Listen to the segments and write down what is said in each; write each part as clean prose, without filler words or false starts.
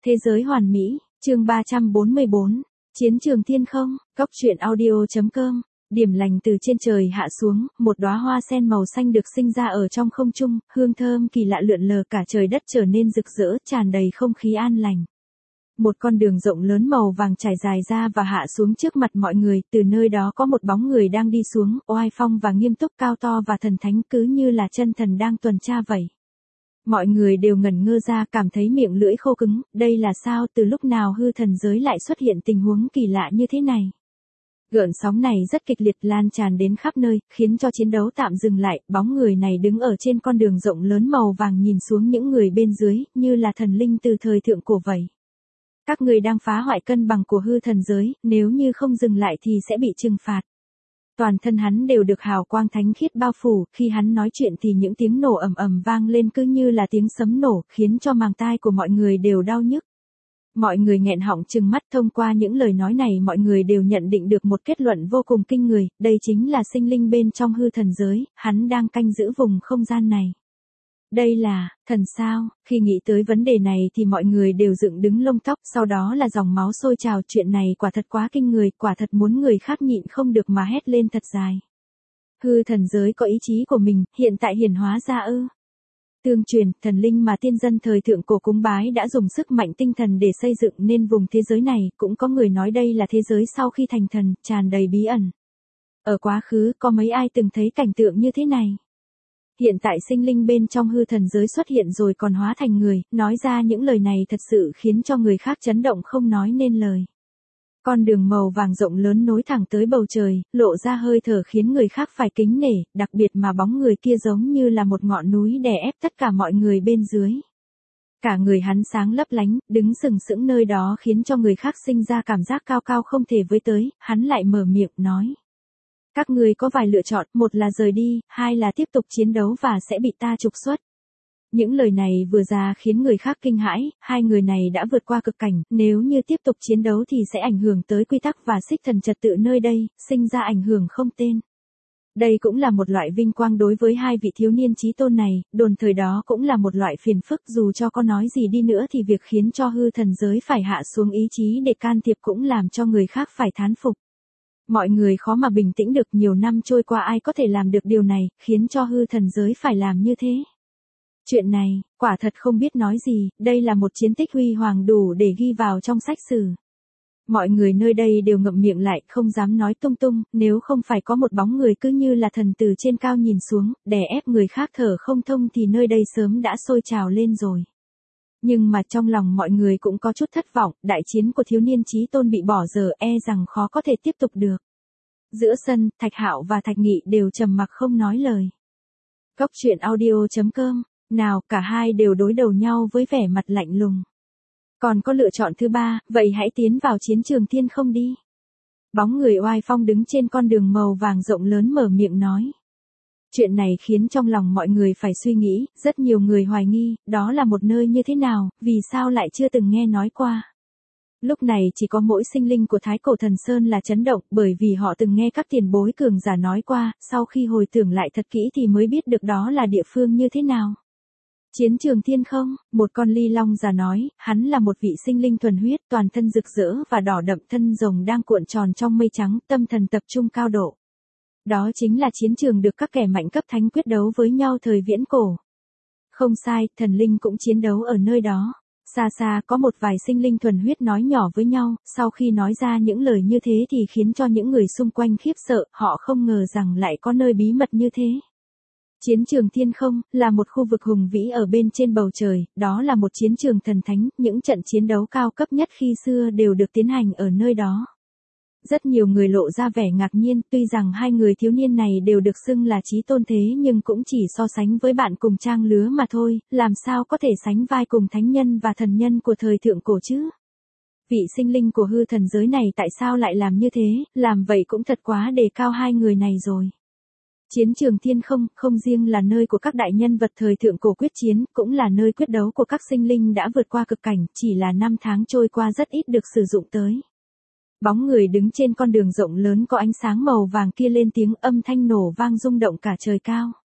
Thế giới hoàn mỹ, chương 344, Chiến trường thiên không, Cốc truyện audio.com. Điểm lành từ trên trời hạ xuống, một đóa hoa sen màu xanh được sinh ra ở trong không trung, hương thơm kỳ lạ lượn lờ cả trời đất trở nên rực rỡ, tràn đầy không khí an lành. Một con đường rộng lớn màu vàng trải dài ra và hạ xuống trước mặt mọi người, từ nơi đó có một bóng người đang đi xuống, oai phong và nghiêm túc, cao to và thần thánh, cứ như là chân thần đang tuần tra vậy. Mọi người đều ngẩn ngơ ra, cảm thấy miệng lưỡi khô cứng, đây là sao, từ lúc nào hư thần giới lại xuất hiện tình huống kỳ lạ như thế này. Gợn sóng này rất kịch liệt, lan tràn đến khắp nơi, khiến cho chiến đấu tạm dừng lại, bóng người này đứng ở trên con đường rộng lớn màu vàng nhìn xuống những người bên dưới, như là thần linh từ thời thượng cổ vậy. Các người đang phá hoại cân bằng của hư thần giới, nếu như không dừng lại thì sẽ bị trừng phạt. Toàn thân hắn đều được hào quang thánh khiết bao phủ, khi hắn nói chuyện thì những tiếng nổ ầm ầm vang lên cứ như là tiếng sấm nổ, khiến cho màng tai của mọi người đều đau nhức. Mọi người nghẹn họng trừng mắt, thông qua những lời nói này mọi người đều nhận định được một kết luận vô cùng kinh người, đây chính là sinh linh bên trong hư thần giới, hắn đang canh giữ vùng không gian này. Đây là, thần sao? Khi nghĩ tới vấn đề này thì mọi người đều dựng đứng lông tóc, sau đó là dòng máu sôi trào, chuyện này quả thật quá kinh người, quả thật muốn người khác nhịn không được mà hét lên thật dài. Hư thần giới có ý chí của mình, hiện tại hiển hóa ra ư? Tương truyền, thần linh mà tiên dân thời thượng cổ cúng bái đã dùng sức mạnh tinh thần để xây dựng nên vùng thế giới này, cũng có người nói đây là thế giới sau khi thành thần, tràn đầy bí ẩn. Ở quá khứ, có mấy ai từng thấy cảnh tượng như thế này? Hiện tại sinh linh bên trong hư thần giới xuất hiện rồi còn hóa thành người, nói ra những lời này thật sự khiến cho người khác chấn động không nói nên lời. Con đường màu vàng rộng lớn nối thẳng tới bầu trời, lộ ra hơi thở khiến người khác phải kính nể, đặc biệt mà bóng người kia giống như là một ngọn núi đè ép tất cả mọi người bên dưới. Cả người hắn sáng lấp lánh, đứng sừng sững nơi đó khiến cho người khác sinh ra cảm giác cao cao không thể với tới, hắn lại mở miệng nói. Các người có vài lựa chọn, một là rời đi, hai là tiếp tục chiến đấu và sẽ bị ta trục xuất. Những lời này vừa ra khiến người khác kinh hãi, hai người này đã vượt qua cực cảnh, nếu như tiếp tục chiến đấu thì sẽ ảnh hưởng tới quy tắc và xích thần trật tự nơi đây, sinh ra ảnh hưởng không tên. Đây cũng là một loại vinh quang đối với hai vị thiếu niên chí tôn này, đồn thời đó cũng là một loại phiền phức, dù cho có nói gì đi nữa thì việc khiến cho hư thần giới phải hạ xuống ý chí để can thiệp cũng làm cho người khác phải thán phục. Mọi người khó mà bình tĩnh được, nhiều năm trôi qua ai có thể làm được điều này, khiến cho hư thần giới phải làm như thế. Chuyện này, quả thật không biết nói gì, đây là một chiến tích huy hoàng đủ để ghi vào trong sách sử. Mọi người nơi đây đều ngậm miệng lại, không dám nói tung tung, nếu không phải có một bóng người cứ như là thần từ trên cao nhìn xuống, đè ép người khác thở không thông thì nơi đây sớm đã sôi trào lên rồi. Nhưng mà trong lòng mọi người cũng có chút thất vọng, đại chiến của thiếu niên chí tôn bị bỏ dở, e rằng khó có thể tiếp tục được. Giữa sân, Thạch Hạo và Thạch Nghị đều trầm mặc không nói lời. Cốc truyện audio.com, nào, cả hai đều đối đầu nhau với vẻ mặt lạnh lùng. Còn có lựa chọn thứ ba, vậy hãy tiến vào chiến trường thiên không đi. Bóng người oai phong đứng trên con đường màu vàng rộng lớn mở miệng nói. Chuyện này khiến trong lòng mọi người phải suy nghĩ, rất nhiều người hoài nghi, đó là một nơi như thế nào, vì sao lại chưa từng nghe nói qua. Lúc này chỉ có mỗi sinh linh của Thái Cổ Thần Sơn là chấn động, bởi vì họ từng nghe các tiền bối cường giả nói qua, sau khi hồi tưởng lại thật kỹ thì mới biết được đó là địa phương như thế nào. Chiến trường thiên không, một con ly long già nói, hắn là một vị sinh linh thuần huyết, toàn thân rực rỡ và đỏ đậm, thân rồng đang cuộn tròn trong mây trắng, tâm thần tập trung cao độ. Đó chính là chiến trường được các kẻ mạnh cấp thánh quyết đấu với nhau thời viễn cổ. Không sai, thần linh cũng chiến đấu ở nơi đó. Xa xa có một vài sinh linh thuần huyết nói nhỏ với nhau, sau khi nói ra những lời như thế thì khiến cho những người xung quanh khiếp sợ, họ không ngờ rằng lại có nơi bí mật như thế. Chiến trường thiên không, là một khu vực hùng vĩ ở bên trên bầu trời, đó là một chiến trường thần thánh, những trận chiến đấu cao cấp nhất khi xưa đều được tiến hành ở nơi đó. Rất nhiều người lộ ra vẻ ngạc nhiên, tuy rằng hai người thiếu niên này đều được xưng là chí tôn thế nhưng cũng chỉ so sánh với bạn cùng trang lứa mà thôi, làm sao có thể sánh vai cùng thánh nhân và thần nhân của thời thượng cổ chứ? Vị sinh linh của hư thần giới này tại sao lại làm như thế, làm vậy cũng thật quá đề cao hai người này rồi. Chiến trường thiên không, không riêng là nơi của các đại nhân vật thời thượng cổ quyết chiến, cũng là nơi quyết đấu của các sinh linh đã vượt qua cực cảnh, chỉ là năm tháng trôi qua rất ít được sử dụng tới. Bóng người đứng trên con đường rộng lớn có ánh sáng màu vàng kia lên tiếng, âm thanh nổ vang rung động cả trời cao.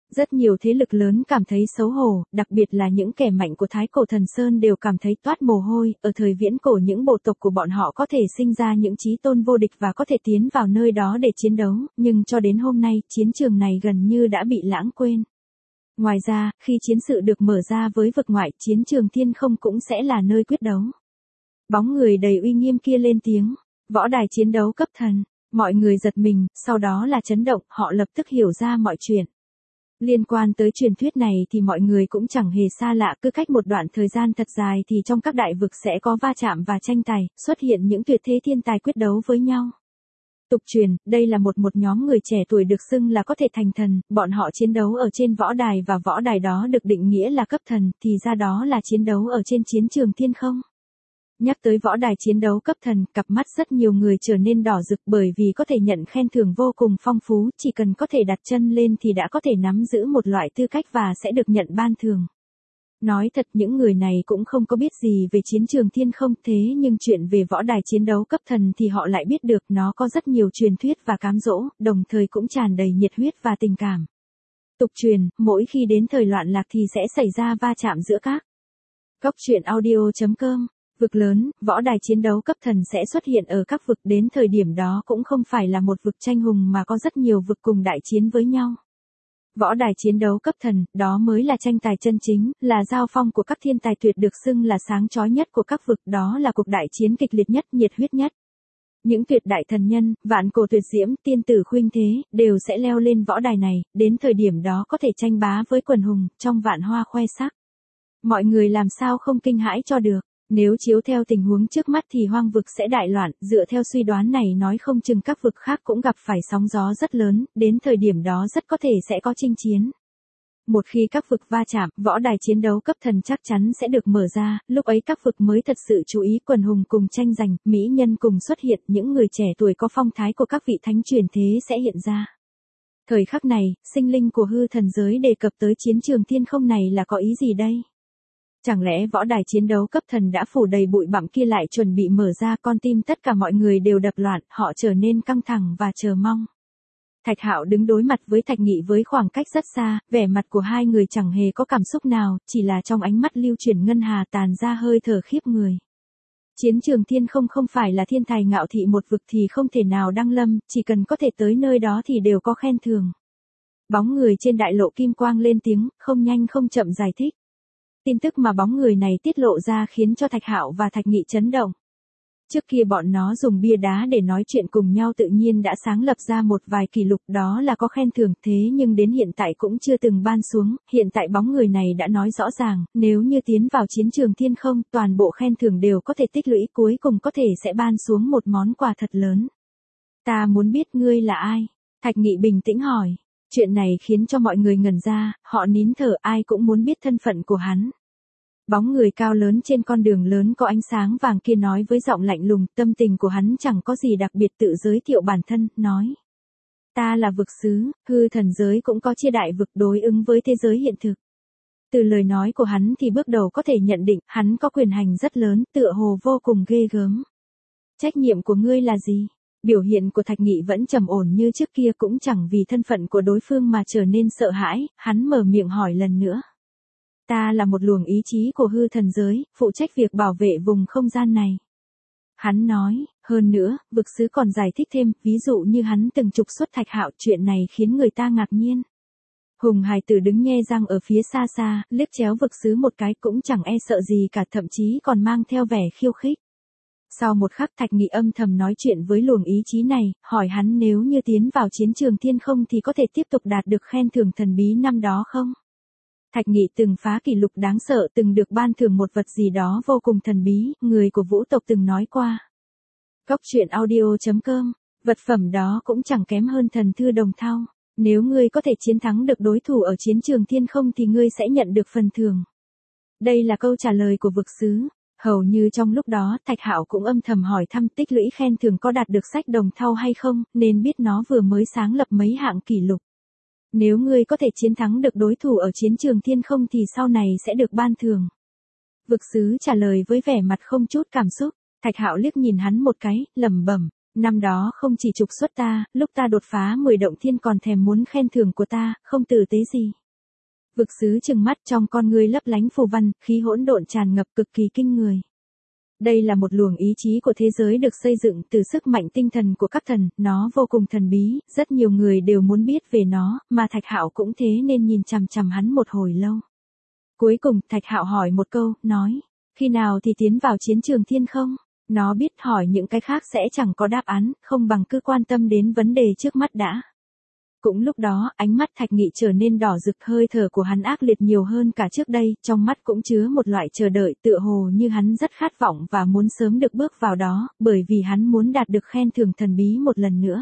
Rất nhiều thế lực lớn cảm thấy xấu hổ, đặc biệt là những kẻ mạnh của Thái Cổ Thần Sơn đều cảm thấy toát mồ hôi, ở thời viễn cổ những bộ tộc của bọn họ có thể sinh ra những chí tôn vô địch và có thể tiến vào nơi đó để chiến đấu, nhưng cho đến hôm nay, chiến trường này gần như đã bị lãng quên. Ngoài ra, khi chiến sự được mở ra với vực ngoại, chiến trường thiên không cũng sẽ là nơi quyết đấu. Bóng người đầy uy nghiêm kia lên tiếng, võ đài chiến đấu cấp thần, mọi người giật mình, sau đó là chấn động, họ lập tức hiểu ra mọi chuyện. Liên quan tới truyền thuyết này thì mọi người cũng chẳng hề xa lạ, cứ cách một đoạn thời gian thật dài thì trong các đại vực sẽ có va chạm và tranh tài, xuất hiện những tuyệt thế thiên tài quyết đấu với nhau. Tục truyền, đây là một nhóm người trẻ tuổi được xưng là có thể thành thần, bọn họ chiến đấu ở trên võ đài và võ đài đó được định nghĩa là cấp thần, thì ra đó là chiến đấu ở trên chiến trường thiên không. Nhắc tới võ đài chiến đấu cấp thần, cặp mắt rất nhiều người trở nên đỏ rực bởi vì có thể nhận khen thưởng vô cùng phong phú, chỉ cần có thể đặt chân lên thì đã có thể nắm giữ một loại tư cách và sẽ được nhận ban thưởng. Nói thật những người này cũng không có biết gì về chiến trường thiên không, thế nhưng chuyện về võ đài chiến đấu cấp thần thì họ lại biết được, nó có rất nhiều truyền thuyết và cám dỗ, đồng thời cũng tràn đầy nhiệt huyết và tình cảm. Tục truyền, mỗi khi đến thời loạn lạc thì sẽ xảy ra va chạm giữa các. Cóc truyện audio.com. Vực lớn, võ đài chiến đấu cấp thần sẽ xuất hiện ở các vực, đến thời điểm đó cũng không phải là một vực tranh hùng mà có rất nhiều vực cùng đại chiến với nhau. Võ đài chiến đấu cấp thần, đó mới là tranh tài chân chính, là giao phong của các thiên tài tuyệt được xưng là sáng chói nhất của các vực, đó là cuộc đại chiến kịch liệt nhất, nhiệt huyết nhất. Những tuyệt đại thần nhân, vạn cổ tuyệt diễm, tiên tử khuynh thế, đều sẽ leo lên võ đài này, đến thời điểm đó có thể tranh bá với quần hùng, trong vạn hoa khoe sắc. Mọi người làm sao không kinh hãi cho được. Nếu chiếu theo tình huống trước mắt thì hoang vực sẽ đại loạn, dựa theo suy đoán này nói không chừng các vực khác cũng gặp phải sóng gió rất lớn, đến thời điểm đó rất có thể sẽ có chinh chiến. Một khi các vực va chạm, võ đài chiến đấu cấp thần chắc chắn sẽ được mở ra, lúc ấy các vực mới thật sự chú ý, quần hùng cùng tranh giành, mỹ nhân cùng xuất hiện, những người trẻ tuổi có phong thái của các vị thánh truyền thế sẽ hiện ra. Thời khắc này, sinh linh của hư thần giới đề cập tới chiến trường thiên không này là có ý gì đây? Chẳng lẽ võ đài chiến đấu cấp thần đã phủ đầy bụi bặm kia lại chuẩn bị mở ra, con tim tất cả mọi người đều đập loạn, họ trở nên căng thẳng và chờ mong. Thạch Hạo đứng đối mặt với Thạch Nghị với khoảng cách rất xa, vẻ mặt của hai người chẳng hề có cảm xúc nào, chỉ là trong ánh mắt lưu chuyển ngân hà tàn ra hơi thở khiếp người. Chiến trường thiên không không phải là thiên tài ngạo thị một vực thì không thể nào đăng lâm, chỉ cần có thể tới nơi đó thì đều có khen thưởng. Bóng người trên đại lộ kim quang lên tiếng, không nhanh không chậm giải thích. Tin tức mà bóng người này tiết lộ ra khiến cho Thạch Hạo và Thạch Nghị chấn động. Trước kia bọn nó dùng bia đá để nói chuyện cùng nhau tự nhiên đã sáng lập ra một vài kỷ lục, đó là có khen thưởng, thế nhưng đến hiện tại cũng chưa từng ban xuống, hiện tại bóng người này đã nói rõ ràng, nếu như tiến vào chiến trường thiên không, toàn bộ khen thưởng đều có thể tích lũy, cuối cùng có thể sẽ ban xuống một món quà thật lớn. Ta muốn biết ngươi là ai? Thạch Nghị bình tĩnh hỏi. Chuyện này khiến cho mọi người ngẩn ra, họ nín thở, ai cũng muốn biết thân phận của hắn. Bóng người cao lớn trên con đường lớn có ánh sáng vàng kia nói với giọng lạnh lùng, tâm tình của hắn chẳng có gì đặc biệt, tự giới thiệu bản thân, nói. Ta là vực sứ, hư thần giới cũng có chia đại vực đối ứng với thế giới hiện thực. Từ lời nói của hắn thì bước đầu có thể nhận định, hắn có quyền hành rất lớn, tựa hồ vô cùng ghê gớm. Trách nhiệm của ngươi là gì? Biểu hiện của Thạch Nghị vẫn trầm ổn như trước kia, cũng chẳng vì thân phận của đối phương mà trở nên sợ hãi, hắn mở miệng hỏi lần nữa. Ta là một luồng ý chí của hư thần giới, phụ trách việc bảo vệ vùng không gian này. Hắn nói, hơn nữa, vực sứ còn giải thích thêm, ví dụ như hắn từng trục xuất Thạch Hạo, chuyện này khiến người ta ngạc nhiên. Hùng hài tử đứng nhe răng ở phía xa xa, liếc chéo vực sứ một cái cũng chẳng e sợ gì cả, thậm chí còn mang theo vẻ khiêu khích. Sau một khắc Thạch Nghị âm thầm nói chuyện với luồng ý chí này, hỏi hắn nếu như tiến vào chiến trường thiên không thì có thể tiếp tục đạt được khen thưởng thần bí năm đó không? Thạch Nghị từng phá kỷ lục đáng sợ, từng được ban thưởng một vật gì đó vô cùng thần bí, người của vũ tộc từng nói qua. Cóc truyện audio.com, vật phẩm đó cũng chẳng kém hơn thần thư đồng thau. Nếu ngươi có thể chiến thắng được đối thủ ở chiến trường thiên không thì ngươi sẽ nhận được phần thưởng. Đây là câu trả lời của vực sứ. Hầu như trong lúc đó, Thạch Hạo cũng âm thầm hỏi thăm tích lũy khen thưởng có đạt được sách đồng thau hay không, nên biết nó vừa mới sáng lập mấy hạng kỷ lục. Nếu ngươi có thể chiến thắng được đối thủ ở chiến trường thiên không thì sau này sẽ được ban thưởng. Vực sứ trả lời với vẻ mặt không chút cảm xúc. Thạch Hạo liếc nhìn hắn một cái, lẩm bẩm, năm đó không chỉ trục xuất ta, lúc ta đột phá 10 động thiên còn thèm muốn khen thưởng của ta, không tử tế gì. Vực sứ trừng mắt, trong con ngươi lấp lánh phù văn, khí hỗn độn tràn ngập cực kỳ kinh người. Đây là một luồng ý chí của thế giới được xây dựng từ sức mạnh tinh thần của các thần, nó vô cùng thần bí, rất nhiều người đều muốn biết về nó, mà Thạch Hạo cũng thế nên nhìn chằm chằm hắn một hồi lâu. Cuối cùng, Thạch Hạo hỏi một câu, nói, khi nào thì tiến vào chiến trường thiên không? Nó biết hỏi những cái khác sẽ chẳng có đáp án, không bằng cứ quan tâm đến vấn đề trước mắt đã. Cũng lúc đó, ánh mắt Thạch Nghị trở nên đỏ rực, hơi thở của hắn ác liệt nhiều hơn cả trước đây, trong mắt cũng chứa một loại chờ đợi, tựa hồ như hắn rất khát vọng và muốn sớm được bước vào đó, bởi vì hắn muốn đạt được khen thưởng thần bí một lần nữa.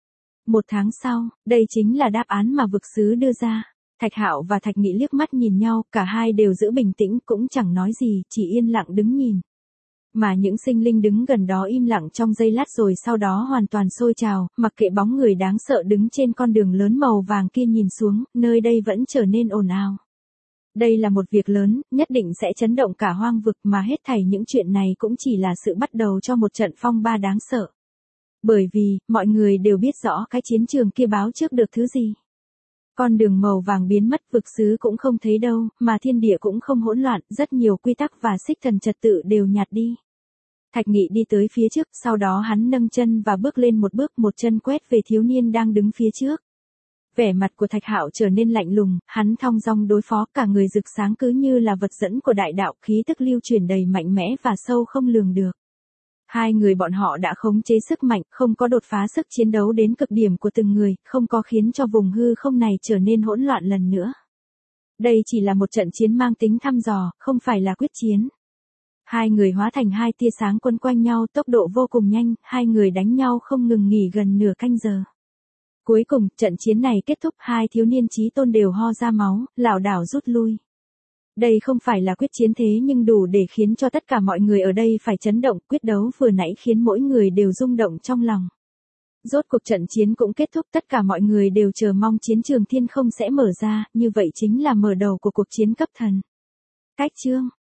1 tháng sau, đây chính là đáp án mà vực sứ đưa ra. Thạch Hạo và Thạch Nghị liếc mắt nhìn nhau, cả hai đều giữ bình tĩnh, cũng chẳng nói gì, chỉ yên lặng đứng nhìn. Mà những sinh linh đứng gần đó im lặng trong giây lát rồi sau đó hoàn toàn sôi trào, mặc kệ bóng người đáng sợ đứng trên con đường lớn màu vàng kia nhìn xuống, nơi đây vẫn trở nên ồn ào. Đây là một việc lớn, nhất định sẽ chấn động cả hoang vực, mà hết thảy những chuyện này cũng chỉ là sự bắt đầu cho một trận phong ba đáng sợ. Bởi vì, mọi người đều biết rõ cái chiến trường kia báo trước được thứ gì. Con đường màu vàng biến mất, vực sứ cũng không thấy đâu, mà thiên địa cũng không hỗn loạn, rất nhiều quy tắc và xích thần trật tự đều nhạt đi. Thạch Nghị đi tới phía trước, sau đó hắn nâng chân và bước lên một bước, một chân quét về thiếu niên đang đứng phía trước. Vẻ mặt của Thạch Hạo trở nên lạnh lùng, hắn thong dong đối phó, cả người rực sáng cứ như là vật dẫn của đại đạo, khí tức lưu truyền đầy mạnh mẽ và sâu không lường được. Hai người bọn họ đã khống chế sức mạnh, không có đột phá sức chiến đấu đến cực điểm của từng người, không có khiến cho vùng hư không này trở nên hỗn loạn lần nữa. Đây chỉ là một trận chiến mang tính thăm dò, không phải là quyết chiến. Hai người hóa thành hai tia sáng quấn quanh nhau, tốc độ vô cùng nhanh, hai người đánh nhau không ngừng nghỉ gần nửa canh giờ. Cuối cùng, trận chiến này kết thúc, hai thiếu niên chí tôn đều ho ra máu, lảo đảo rút lui. Đây không phải là quyết chiến thế nhưng đủ để khiến cho tất cả mọi người ở đây phải chấn động, quyết đấu vừa nãy khiến mỗi người đều rung động trong lòng. Rốt cuộc trận chiến cũng kết thúc, tất cả mọi người đều chờ mong chiến trường thiên không sẽ mở ra, như vậy chính là mở đầu của cuộc chiến cấp thần. Cách chương